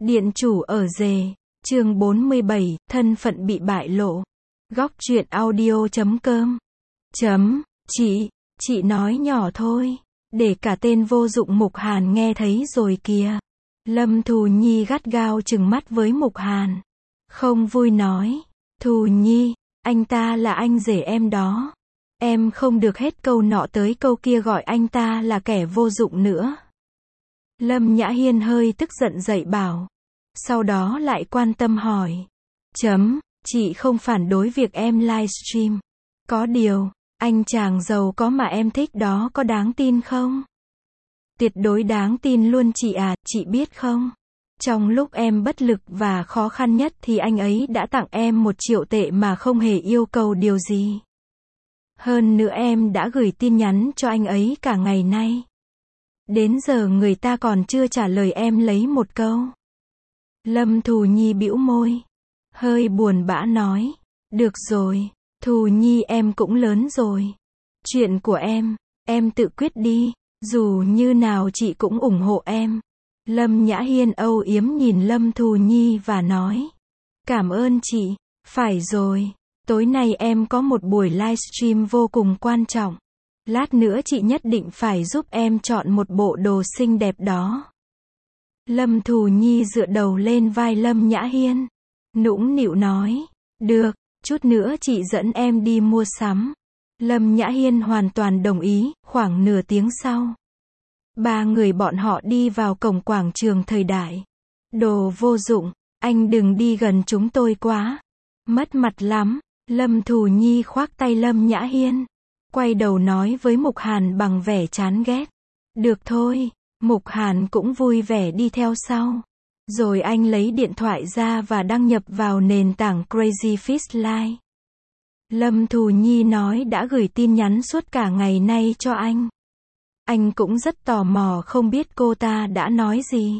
Điện chủ ở rể, chương 47, thân phận bị bại lộ. Góc truyện audio.com. Chị nói nhỏ thôi, để cả tên vô dụng Mục Hàn nghe thấy rồi kìa. Lâm Thù Nhi gắt gao trừng mắt với Mục Hàn. Không vui nói, Thù Nhi, anh ta là anh rể em đó. Em không được hết câu nọ tới câu kia gọi anh ta là kẻ vô dụng nữa. Lâm Nhã Hiên hơi tức giận dậy bảo. Sau đó lại quan tâm hỏi. Chị không phản đối việc em livestream. Có điều, anh chàng giàu có mà em thích đó có đáng tin không? Tuyệt đối đáng tin luôn chị à, chị biết không? Trong lúc em bất lực và khó khăn nhất thì anh ấy đã tặng em 1 triệu tệ mà không hề yêu cầu điều gì. Hơn nữa em đã gửi tin nhắn cho anh ấy cả ngày nay. Đến giờ người ta còn chưa trả lời em lấy một câu. Lâm Thù Nhi bĩu môi. Hơi buồn bã nói. Được rồi, Thù Nhi em cũng lớn rồi. Chuyện của em tự quyết đi. Dù như nào chị cũng ủng hộ em. Lâm Nhã Hiên âu yếm nhìn Lâm Thù Nhi và nói. Cảm ơn chị. Phải rồi, tối nay em có một buổi livestream vô cùng quan trọng. Lát nữa chị nhất định phải giúp em chọn một bộ đồ xinh đẹp đó. Lâm Thù Nhi dựa đầu lên vai Lâm Nhã Hiên. Nũng nịu nói. Được, chút nữa chị dẫn em đi mua sắm. Lâm Nhã Hiên hoàn toàn đồng ý. Khoảng nửa tiếng sau, 3 người bọn họ đi vào cổng quảng trường Thời Đại. Đồ vô dụng, anh đừng đi gần chúng tôi quá. Mất mặt lắm. Lâm Thù Nhi khoác tay Lâm Nhã Hiên. Quay đầu nói với Mục Hàn bằng vẻ chán ghét. Được thôi. Mục Hàn cũng vui vẻ đi theo sau. Rồi anh lấy điện thoại ra và đăng nhập vào nền tảng Crazy Fish Live. Lâm Thù Nhi nói đã gửi tin nhắn suốt cả ngày nay cho anh. Anh cũng rất tò mò không biết cô ta đã nói gì.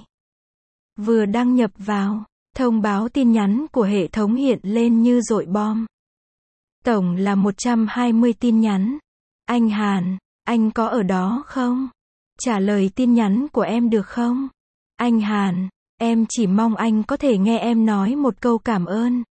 Vừa đăng nhập vào, thông báo tin nhắn của hệ thống hiện lên như dội bom. Tổng là 120 tin nhắn. Anh Hàn, anh có ở đó không? Trả lời tin nhắn của em được không? Anh Hàn, em chỉ mong anh có thể nghe em nói một câu cảm ơn.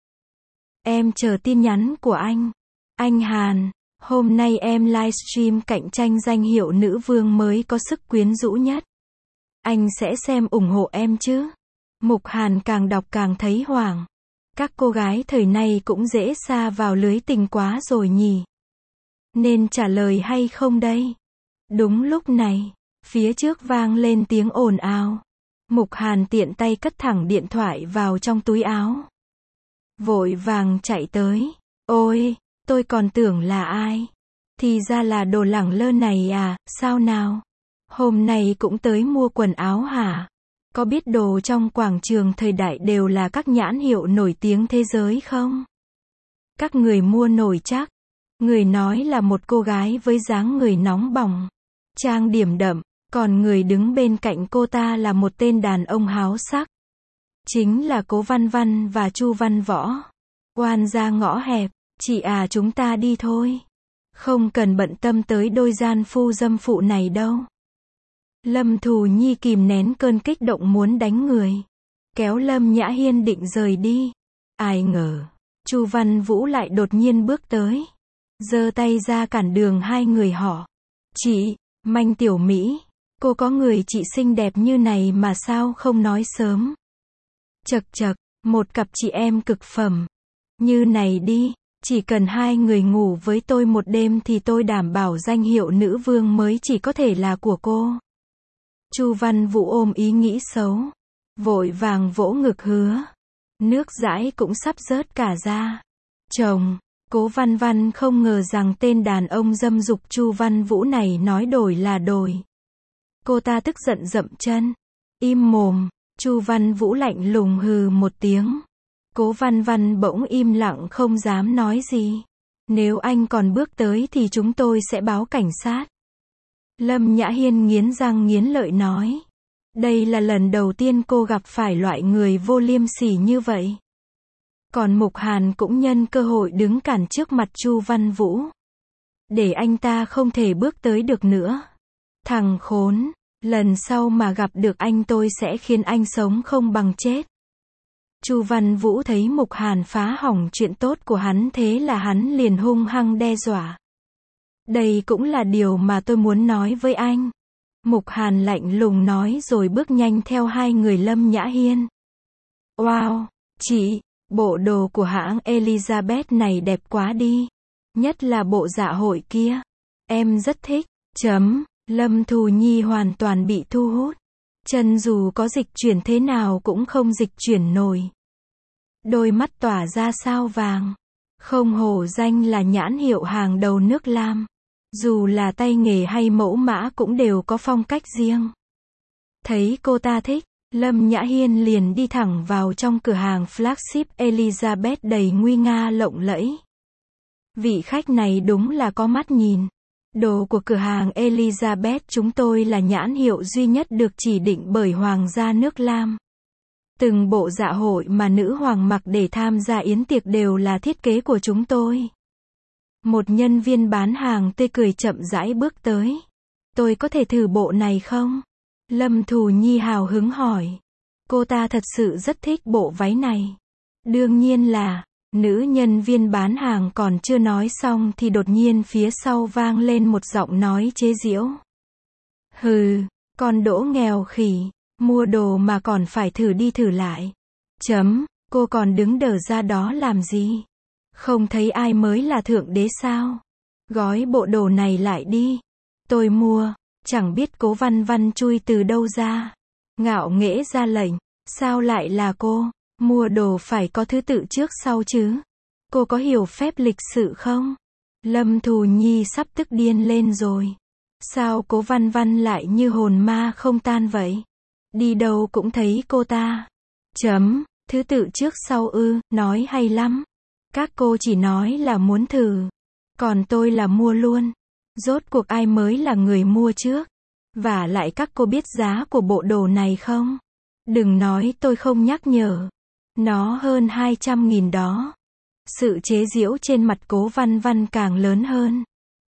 Em chờ tin nhắn của anh. Anh Hàn, hôm nay em livestream cạnh tranh danh hiệu nữ vương mới có sức quyến rũ nhất. Anh sẽ xem ủng hộ em chứ? Mục Hàn càng đọc càng thấy hoảng. Các cô gái thời nay cũng dễ sa vào lưới tình quá rồi nhỉ? Nên trả lời hay không đây? Đúng lúc này, phía trước vang lên tiếng ồn ào. Mục Hàn tiện tay cất thẳng điện thoại vào trong túi áo. Vội vàng chạy tới. Ôi, tôi còn tưởng là ai? Thì ra là đồ lẳng lơ này à, sao nào? Hôm nay cũng tới mua quần áo hả? Có biết đồ trong quảng trường Thời Đại đều là các nhãn hiệu nổi tiếng thế giới không? Các người mua nổi chắc. Người nói là một cô gái với dáng người nóng bỏng, trang điểm đậm, còn người đứng bên cạnh cô ta là một tên đàn ông háo sắc. Chính là Cố Văn Văn và Chu Văn Võ. Oan ra ngõ hẹp, chị à chúng ta đi thôi. Không cần bận tâm tới đôi gian phu dâm phụ này đâu. Lâm Thù Nhi kìm nén cơn kích động muốn đánh người. Kéo Lâm Nhã Hiên định rời đi. Ai ngờ, Chu Văn Vũ lại đột nhiên bước tới. Giơ tay ra cản đường hai người họ. Chị, Manh Tiểu Mỹ, cô có người chị xinh đẹp như này mà sao không nói sớm? Chậc chậc, một cặp chị em cực phẩm. Như này đi, chỉ cần 2 người ngủ với tôi một đêm thì tôi đảm bảo danh hiệu nữ vương mới chỉ có thể là của cô. Chu Văn Vũ ôm ý nghĩ xấu, vội vàng vỗ ngực hứa. Nước dãi cũng sắp rớt cả ra. Chồng, Cố Văn Văn không ngờ rằng tên đàn ông dâm dục Chu Văn Vũ này nói đổi là đổi. Cô ta tức giận dậm chân. Im mồm. Chu Văn Vũ lạnh lùng hừ một tiếng. Cố Văn Văn bỗng im lặng không dám nói gì. Nếu anh còn bước tới thì chúng tôi sẽ báo cảnh sát. Lâm Nhã Hiên nghiến răng nghiến lợi nói. Đây là lần đầu tiên cô gặp phải loại người vô liêm sỉ như vậy. Còn Mục Hàn cũng nhân cơ hội đứng cản trước mặt Chu Văn Vũ. Để anh ta không thể bước tới được nữa. Thằng khốn, Lần sau mà gặp được anh tôi sẽ khiến anh sống không bằng chết. Chu Văn Vũ thấy Mục Hàn phá hỏng chuyện tốt của hắn, thế là hắn liền hung hăng đe dọa. Đây cũng là điều mà tôi muốn nói với anh. Mục Hàn lạnh lùng nói rồi bước nhanh theo hai người Lâm Nhã Hiên. Wow, chị, bộ đồ của hãng Elizabeth này đẹp quá đi. Nhất là bộ dạ hội kia. Em rất thích. Lâm Thù Nhi hoàn toàn bị thu hút. Chân dù có dịch chuyển thế nào cũng không dịch chuyển nổi. Đôi mắt tỏa ra sao vàng. Không hổ danh là nhãn hiệu hàng đầu nước Lam. Dù là tay nghề hay mẫu mã cũng đều có phong cách riêng. Thấy cô ta thích, Lâm Nhã Hiên liền đi thẳng vào trong cửa hàng flagship Elizabeth đầy nguy nga lộng lẫy. Vị khách này đúng là có mắt nhìn. Đồ của cửa hàng Elizabeth chúng tôi là nhãn hiệu duy nhất được chỉ định bởi Hoàng gia nước Lam. Từng bộ dạ hội mà nữ hoàng mặc để tham gia yến tiệc đều là thiết kế của chúng tôi. Một nhân viên bán hàng tươi cười chậm rãi bước tới. Tôi có thể thử bộ này không? Lâm Thù Nhi hào hứng hỏi. Cô ta thật sự rất thích bộ váy này. Đương nhiên là, nữ nhân viên bán hàng còn chưa nói xong thì đột nhiên phía sau vang lên một giọng nói chế giễu. Hừ, con đỗ nghèo khỉ, mua đồ mà còn phải thử đi thử lại. Cô còn đứng đờ ra đó làm gì? Không thấy ai mới là thượng đế sao? Gói bộ đồ này lại đi. Tôi mua, chẳng biết Cố Văn Văn chui từ đâu ra. Ngạo nghễ ra lệnh, sao lại là cô? Mua đồ phải có thứ tự trước sau chứ. Cô có hiểu phép lịch sự không? Lâm Thù Nhi sắp tức điên lên rồi. Sao Cố Văn Văn lại như hồn ma không tan vậy? Đi đâu cũng thấy cô ta. Thứ tự trước sau ư, nói hay lắm. Các cô chỉ nói là muốn thử. Còn tôi là mua luôn. Rốt cuộc ai mới là người mua trước? Vả lại các cô biết giá của bộ đồ này không? Đừng nói tôi không nhắc nhở. Nó hơn 200.000 đó. Sự chế giễu trên mặt Cố Văn Văn càng lớn hơn.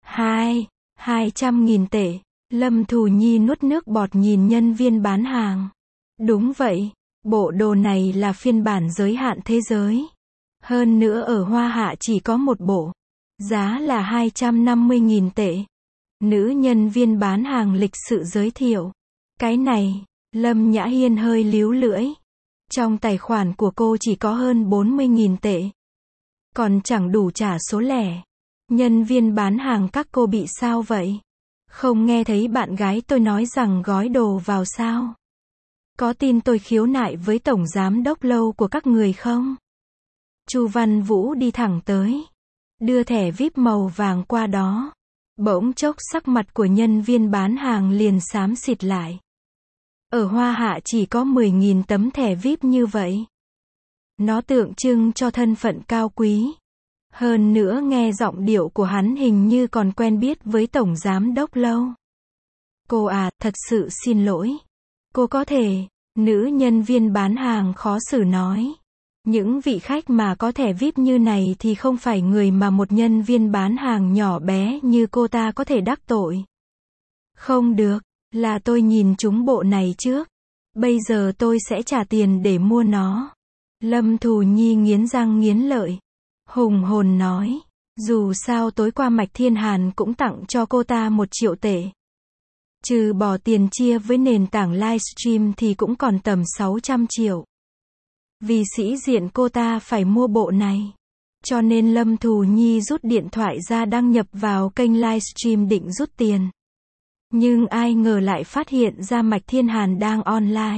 200.000 tệ. Lâm Thù Nhi nuốt nước bọt nhìn nhân viên bán hàng. Đúng vậy, bộ đồ này là phiên bản giới hạn thế giới. Hơn nữa ở Hoa Hạ chỉ có một bộ. Giá là 250.000 tệ. Nữ nhân viên bán hàng lịch sự giới thiệu. Cái này, Lâm Nhã Hiên hơi líu lưỡi. Trong tài khoản của cô chỉ có hơn 40.000 tệ. Còn chẳng đủ trả số lẻ. Nhân viên bán hàng các cô bị sao vậy? Không nghe thấy bạn gái tôi nói rằng gói đồ vào sao? Có tin tôi khiếu nại với tổng giám đốc lâu của các người không? Chu Văn Vũ đi thẳng tới. Đưa thẻ VIP màu vàng qua đó. Bỗng chốc sắc mặt của nhân viên bán hàng liền xám xịt lại. Ở Hoa Hạ chỉ có 10.000 tấm thẻ VIP như vậy. Nó tượng trưng cho thân phận cao quý. Hơn nữa nghe giọng điệu của hắn hình như còn quen biết với tổng giám đốc lâu. Cô à, thật sự xin lỗi. Cô có thể, nữ nhân viên bán hàng khó xử nói. Những vị khách mà có thẻ VIP như này thì không phải người mà một nhân viên bán hàng nhỏ bé như cô ta có thể đắc tội. Không được, là tôi nhìn trúng bộ này trước. Bây giờ tôi sẽ trả tiền để mua nó. Lâm Thù Nhi nghiến răng nghiến lợi. Hùng hồn nói. Dù sao tối qua Mạch Thiên Hàn cũng tặng cho cô ta 1 triệu tệ. Trừ bỏ tiền chia với nền tảng livestream thì cũng còn tầm 600 triệu. Vì sĩ diện cô ta phải mua bộ này. Cho nên Lâm Thù Nhi rút điện thoại ra đăng nhập vào kênh livestream định rút tiền. Nhưng ai ngờ lại phát hiện ra Mạch Thiên Hàn đang online.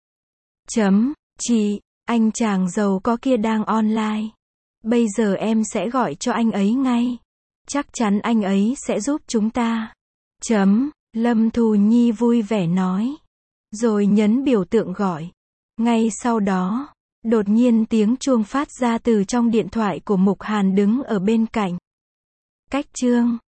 Chị, anh chàng giàu có kia đang online. Bây giờ em sẽ gọi cho anh ấy ngay. Chắc chắn anh ấy sẽ giúp chúng ta. Lâm Thù Nhi vui vẻ nói. Rồi nhấn biểu tượng gọi. Ngay sau đó, đột nhiên tiếng chuông phát ra từ trong điện thoại của Mục Hàn đứng ở bên cạnh. Cách chương